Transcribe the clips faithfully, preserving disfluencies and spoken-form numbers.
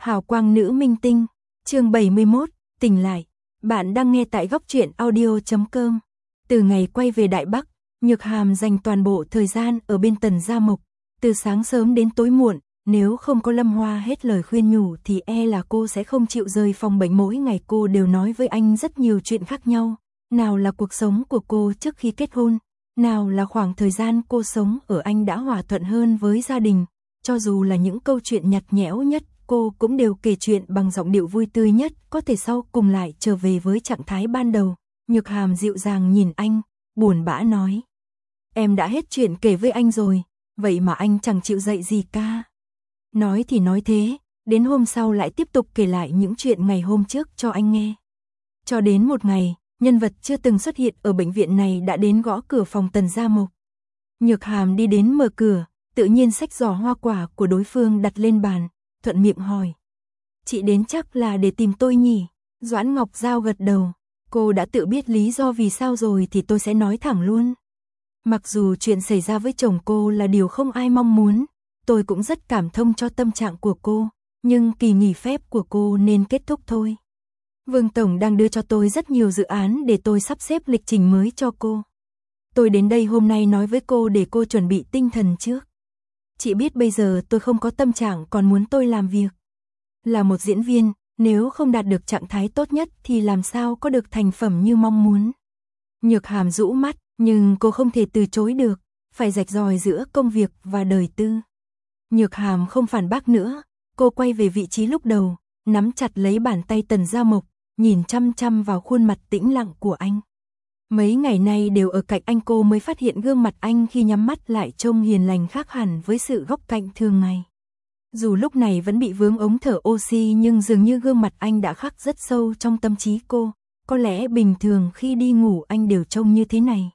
Hào quang nữ minh tinh, chương bảy mươi mốt, tỉnh lại. Bạn đang nghe tại góc truyện audio chấm com. Từ ngày quay về Đại Bắc, Nhược Hàm dành toàn bộ thời gian ở bên Tần Gia Mộc, từ sáng sớm đến tối muộn, nếu không có Lâm Hoa hết lời khuyên nhủ thì e là cô sẽ không chịu rời phòng bệnh. Mỗi ngày cô đều nói với anh rất nhiều chuyện khác nhau, nào là cuộc sống của cô trước khi kết hôn, nào là khoảng thời gian cô sống ở Anh đã hòa thuận hơn với gia đình, cho dù là những câu chuyện nhạt nhẽo nhất, cô cũng đều kể chuyện bằng giọng điệu vui tươi nhất, có thể sau cùng lại trở về với trạng thái ban đầu. Nhược Hàm dịu dàng nhìn anh, buồn bã nói: "Em đã hết chuyện kể với anh rồi, vậy mà anh chẳng chịu dạy gì ca." Nói thì nói thế, đến hôm sau lại tiếp tục kể lại những chuyện ngày hôm trước cho anh nghe. Cho đến một ngày, nhân vật chưa từng xuất hiện ở bệnh viện này đã đến gõ cửa phòng Tần Gia Mộc. Nhược Hàm đi đến mở cửa, tự nhiên xách giỏ hoa quả của đối phương đặt lên bàn, thuận miệng hỏi: "Chị đến chắc là để tìm tôi nhỉ?" Doãn Ngọc Giao gật đầu: "Cô đã tự biết lý do vì sao rồi thì tôi sẽ nói thẳng luôn. Mặc dù chuyện xảy ra với chồng cô là điều không ai mong muốn, tôi cũng rất cảm thông cho tâm trạng của cô, nhưng kỳ nghỉ phép của cô nên kết thúc thôi. Vương Tổng đang đưa cho tôi rất nhiều dự án để tôi sắp xếp lịch trình mới cho cô. Tôi đến đây hôm nay nói với cô để cô chuẩn bị tinh thần trước. Chị biết bây giờ tôi không có tâm trạng còn muốn tôi làm việc. Là một diễn viên, nếu không đạt được trạng thái tốt nhất thì làm sao có được thành phẩm như mong muốn." Nhược Hàm rũ mắt, nhưng cô không thể từ chối được, phải rạch ròi giữa công việc và đời tư. Nhược Hàm không phản bác nữa, cô quay về vị trí lúc đầu, nắm chặt lấy bàn tay Tần Gia Mộc, nhìn chăm chăm vào khuôn mặt tĩnh lặng của anh. Mấy ngày nay đều ở cạnh anh cô mới phát hiện gương mặt anh khi nhắm mắt lại trông hiền lành khác hẳn với sự góc cạnh thường ngày. Dù lúc này vẫn bị vướng ống thở oxy nhưng dường như gương mặt anh đã khắc rất sâu trong tâm trí cô, có lẽ bình thường khi đi ngủ anh đều trông như thế này.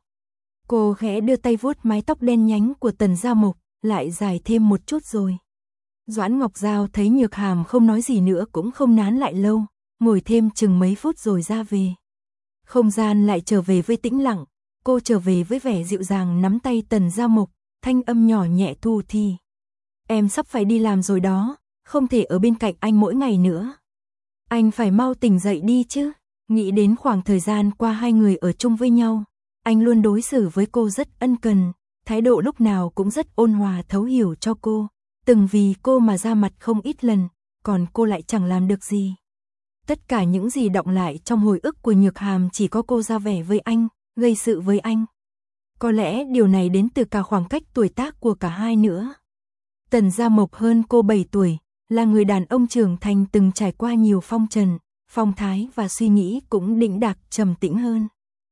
Cô khẽ đưa tay vuốt mái tóc đen nhánh của Tần Gia Mộc, lại dài thêm một chút rồi. Doãn Ngọc Giao thấy Nhược Hàm không nói gì nữa cũng không nán lại lâu, ngồi thêm chừng mấy phút rồi ra về. Không gian lại trở về với tĩnh lặng, cô trở về với vẻ dịu dàng nắm tay Tần Gia Mộc, thanh âm nhỏ nhẹ thu thì: "Em sắp phải đi làm rồi đó, không thể ở bên cạnh anh mỗi ngày nữa. Anh phải mau tỉnh dậy đi chứ." Nghĩ đến khoảng thời gian qua hai người ở chung với nhau, anh luôn đối xử với cô rất ân cần, thái độ lúc nào cũng rất ôn hòa thấu hiểu cho cô, từng vì cô mà ra mặt không ít lần, còn cô lại chẳng làm được gì. Tất cả những gì đọng lại trong hồi ức của Nhược Hàm chỉ có cô ra vẻ với anh, gây sự với anh. Có lẽ điều này đến từ cả khoảng cách tuổi tác của cả hai nữa. Tần Gia Mộc hơn cô bảy tuổi, là người đàn ông trưởng thành từng trải qua nhiều phong trần, phong thái và suy nghĩ cũng đĩnh đạc trầm tĩnh hơn.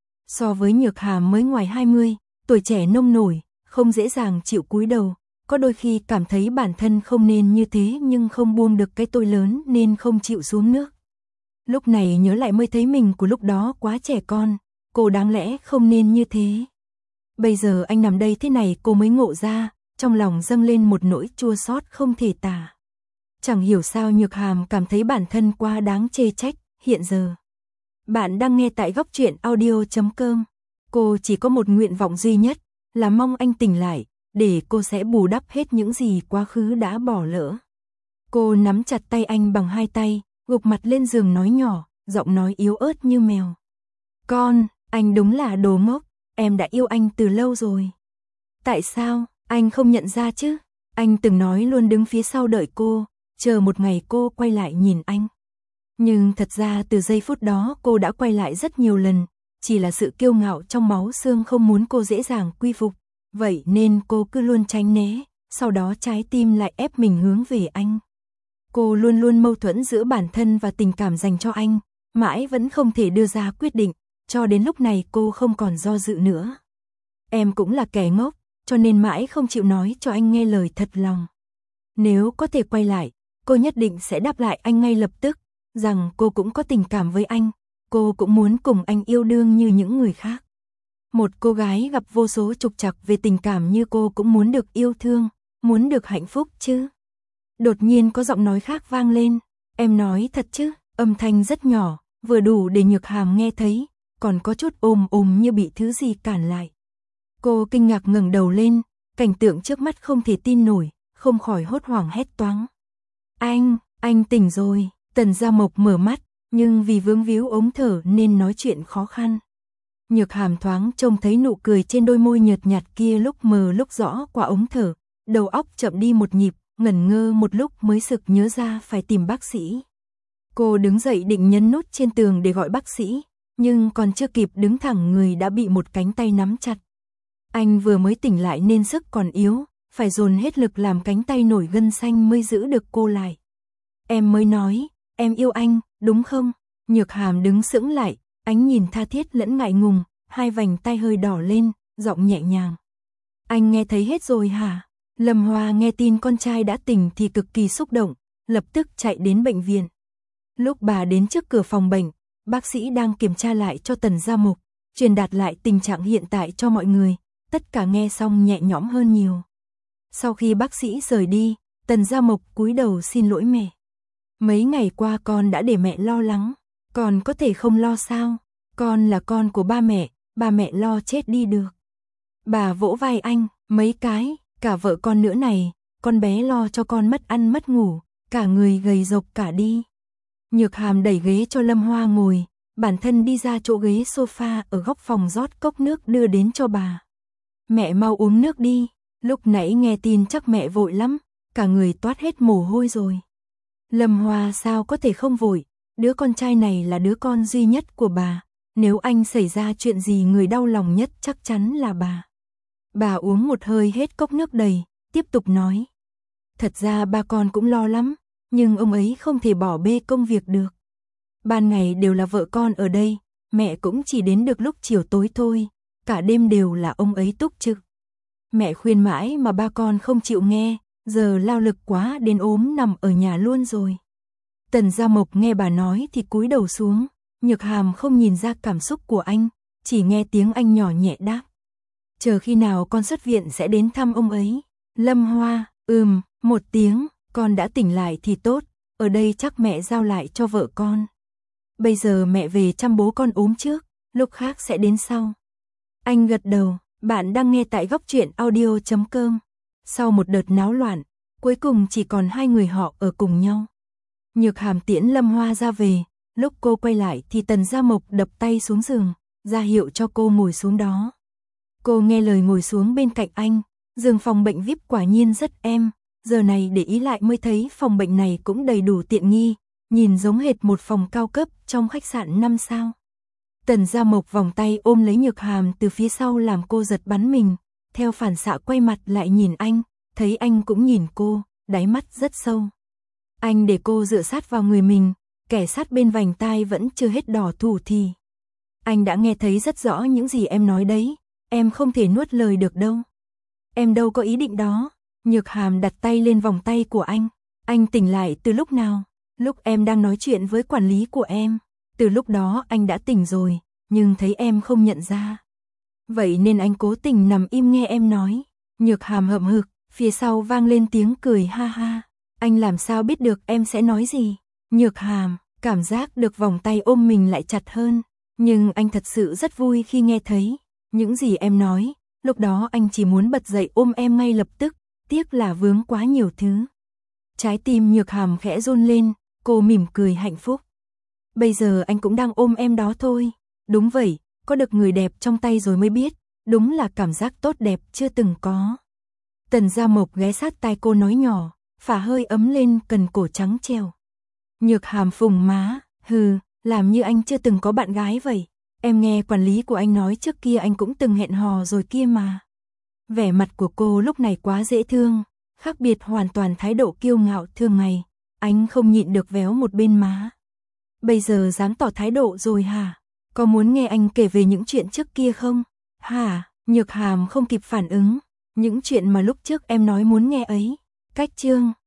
So với Nhược Hàm mới ngoài hai mươi, tuổi trẻ nông nổi, không dễ dàng chịu cúi đầu, có đôi khi cảm thấy bản thân không nên như thế nhưng không buông được cái tôi lớn nên không chịu xuống nước. Lúc này nhớ lại mới thấy mình của lúc đó quá trẻ con, cô đáng lẽ không nên như thế. Bây giờ anh nằm đây thế này cô mới ngộ ra, trong lòng dâng lên một nỗi chua xót không thể tả. Chẳng hiểu sao Nhược Hàm cảm thấy bản thân quá đáng chê trách, hiện giờ. Bạn đang nghe tại góc truyện audio chấm com. Cô chỉ có một nguyện vọng duy nhất, là mong anh tỉnh lại, để cô sẽ bù đắp hết những gì quá khứ đã bỏ lỡ. Cô nắm chặt tay anh bằng hai tay, gục mặt lên giường nói nhỏ, giọng nói yếu ớt như mèo: "Con, anh đúng là đồ ngốc, em đã yêu anh từ lâu rồi. Tại sao, anh không nhận ra chứ? Anh từng nói luôn đứng phía sau đợi cô, chờ một ngày cô quay lại nhìn anh." Nhưng thật ra từ giây phút đó cô đã quay lại rất nhiều lần, chỉ là sự kiêu ngạo trong máu xương không muốn cô dễ dàng quy phục, vậy nên cô cứ luôn tránh né, sau đó trái tim lại ép mình hướng về anh. Cô luôn luôn mâu thuẫn giữa bản thân và tình cảm dành cho anh, mãi vẫn không thể đưa ra quyết định, cho đến lúc này cô không còn do dự nữa. Em cũng là kẻ ngốc, cho nên mãi không chịu nói cho anh nghe lời thật lòng. Nếu có thể quay lại, cô nhất định sẽ đáp lại anh ngay lập tức, rằng cô cũng có tình cảm với anh, cô cũng muốn cùng anh yêu đương như những người khác. Một cô gái gặp vô số trục trặc về tình cảm như cô cũng muốn được yêu thương, muốn được hạnh phúc chứ. Đột nhiên có giọng nói khác vang lên: "Em nói thật chứ?" Âm thanh rất nhỏ, vừa đủ để Nhược Hàm nghe thấy, còn có chút ồm ồm như bị thứ gì cản lại. Cô kinh ngạc ngẩng đầu lên, cảnh tượng trước mắt không thể tin nổi, không khỏi hốt hoảng hét toáng: "Anh, Anh tỉnh rồi, Tần Gia Mộc mở mắt, nhưng vì vướng víu ống thở nên nói chuyện khó khăn. Nhược Hàm thoáng trông thấy nụ cười trên đôi môi nhợt nhạt kia lúc mờ lúc rõ qua ống thở, đầu óc chậm đi một nhịp, ngẩn ngơ một lúc mới sực nhớ ra phải tìm bác sĩ. Cô đứng dậy định nhấn nút trên tường để gọi bác sĩ, nhưng còn chưa kịp đứng thẳng người đã bị một cánh tay nắm chặt. Anh vừa mới tỉnh lại nên sức còn yếu, phải dồn hết lực làm cánh tay nổi gân xanh mới giữ được cô lại. Em mới nói, em yêu anh, đúng không? Nhược Hàm đứng sững lại, ánh nhìn tha thiết lẫn ngại ngùng, hai vành tay hơi đỏ lên, giọng nhẹ nhàng. Anh nghe thấy hết rồi hả? Lâm Hoa nghe tin con trai đã tỉnh thì cực kỳ xúc động, lập tức chạy đến bệnh viện. Lúc bà đến trước cửa phòng bệnh, bác sĩ đang kiểm tra lại cho Tần Gia Mộc, truyền đạt lại tình trạng hiện tại cho mọi người, tất cả nghe xong nhẹ nhõm hơn nhiều. Sau khi bác sĩ rời đi, Tần Gia Mộc cúi đầu xin lỗi mẹ. Mấy ngày qua con đã để mẹ lo lắng, con có thể không lo sao? Con là con của ba mẹ, ba mẹ lo chết đi được. Bà vỗ vai anh, mấy cái, cả vợ con nữa này, con bé lo cho con mất ăn mất ngủ, cả người gầy rộc cả đi. Nhược Hàm đẩy ghế cho Lâm Hoa ngồi, bản thân đi ra chỗ ghế sofa ở góc phòng rót cốc nước đưa đến cho bà. Mẹ mau uống nước đi, lúc nãy nghe tin chắc mẹ vội lắm, cả người toát hết mồ hôi rồi. Lâm Hoa sao có thể không vội, đứa con trai này là đứa con duy nhất của bà, nếu anh xảy ra chuyện gì người đau lòng nhất chắc chắn là bà. Bà uống một hơi hết cốc nước đầy, tiếp tục nói. Thật ra ba con cũng lo lắm, nhưng ông ấy không thể bỏ bê công việc được. Ban ngày đều là vợ con ở đây, mẹ cũng chỉ đến được lúc chiều tối thôi, cả đêm đều là ông ấy túc trực. Mẹ khuyên mãi mà ba con không chịu nghe, giờ lao lực quá đến ốm nằm ở nhà luôn rồi. Tần Gia Mộc nghe bà nói thì cúi đầu xuống, Nhược Hàm không nhìn ra cảm xúc của anh, chỉ nghe tiếng anh nhỏ nhẹ đáp. Chờ khi nào con xuất viện sẽ đến thăm ông ấy. Lâm Hoa, ừm, một tiếng, con đã tỉnh lại thì tốt, ở đây chắc mẹ giao lại cho vợ con. Bây giờ mẹ về chăm bố con ốm trước, lúc khác sẽ đến sau. Anh gật đầu, bạn đang nghe tại góc truyện audio chấm com. Sau một đợt náo loạn, cuối cùng chỉ còn hai người họ ở cùng nhau. Nhược Hàm tiễn Lâm Hoa ra về, lúc cô quay lại thì Tần Gia Mộc đập tay xuống giường, ra hiệu cho cô ngồi xuống đó. Cô nghe lời ngồi xuống bên cạnh anh, giường phòng bệnh vi ai pi quả nhiên rất êm, giờ này để ý lại mới thấy phòng bệnh này cũng đầy đủ tiện nghi, nhìn giống hệt một phòng cao cấp trong khách sạn năm sao. Tần Gia Mộc vòng tay ôm lấy Nhược Hàm từ phía sau làm cô giật bắn mình, theo phản xạ quay mặt lại nhìn anh, thấy anh cũng nhìn cô, đáy mắt rất sâu. Anh để cô dựa sát vào người mình, kẻ sát bên vành tai vẫn chưa hết đỏ thủ thì. Anh đã nghe thấy rất rõ những gì em nói đấy, em không thể nuốt lời được đâu. Em đâu có ý định đó. Nhược Hàm đặt tay lên vòng tay của anh. Anh tỉnh lại từ lúc nào? Lúc em đang nói chuyện với quản lý của em. Từ lúc đó anh đã tỉnh rồi, nhưng thấy em không nhận ra. Vậy nên anh cố tình nằm im nghe em nói. Nhược Hàm hậm hực, phía sau vang lên tiếng cười ha ha. Anh làm sao biết được em sẽ nói gì? Nhược Hàm, cảm giác được vòng tay ôm mình lại chặt hơn. Nhưng anh thật sự rất vui khi nghe thấy những gì em nói. Lúc đó anh chỉ muốn bật dậy ôm em ngay lập tức, tiếc là vướng quá nhiều thứ. Trái tim Nhược Hàm khẽ run lên, cô mỉm cười hạnh phúc. Bây giờ anh cũng đang ôm em đó thôi. Đúng vậy, có được người đẹp trong tay rồi mới biết, đúng là cảm giác tốt đẹp chưa từng có. Tần Gia Mộc ghé sát tai cô nói nhỏ, phả hơi ấm lên cần cổ trắng treo. Nhược Hàm phùng má, hừ, làm như anh chưa từng có bạn gái vậy. Em nghe quản lý của anh nói trước kia anh cũng từng hẹn hò rồi kia mà. Vẻ mặt của cô lúc này quá dễ thương, khác biệt hoàn toàn thái độ kiêu ngạo thường ngày. Anh không nhịn được véo một bên má. Bây giờ dám tỏ thái độ rồi hả? Có muốn nghe anh kể về những chuyện trước kia không? Hả? Nhược Hàm không kịp phản ứng. Những chuyện mà lúc trước em nói muốn nghe ấy. Cách chương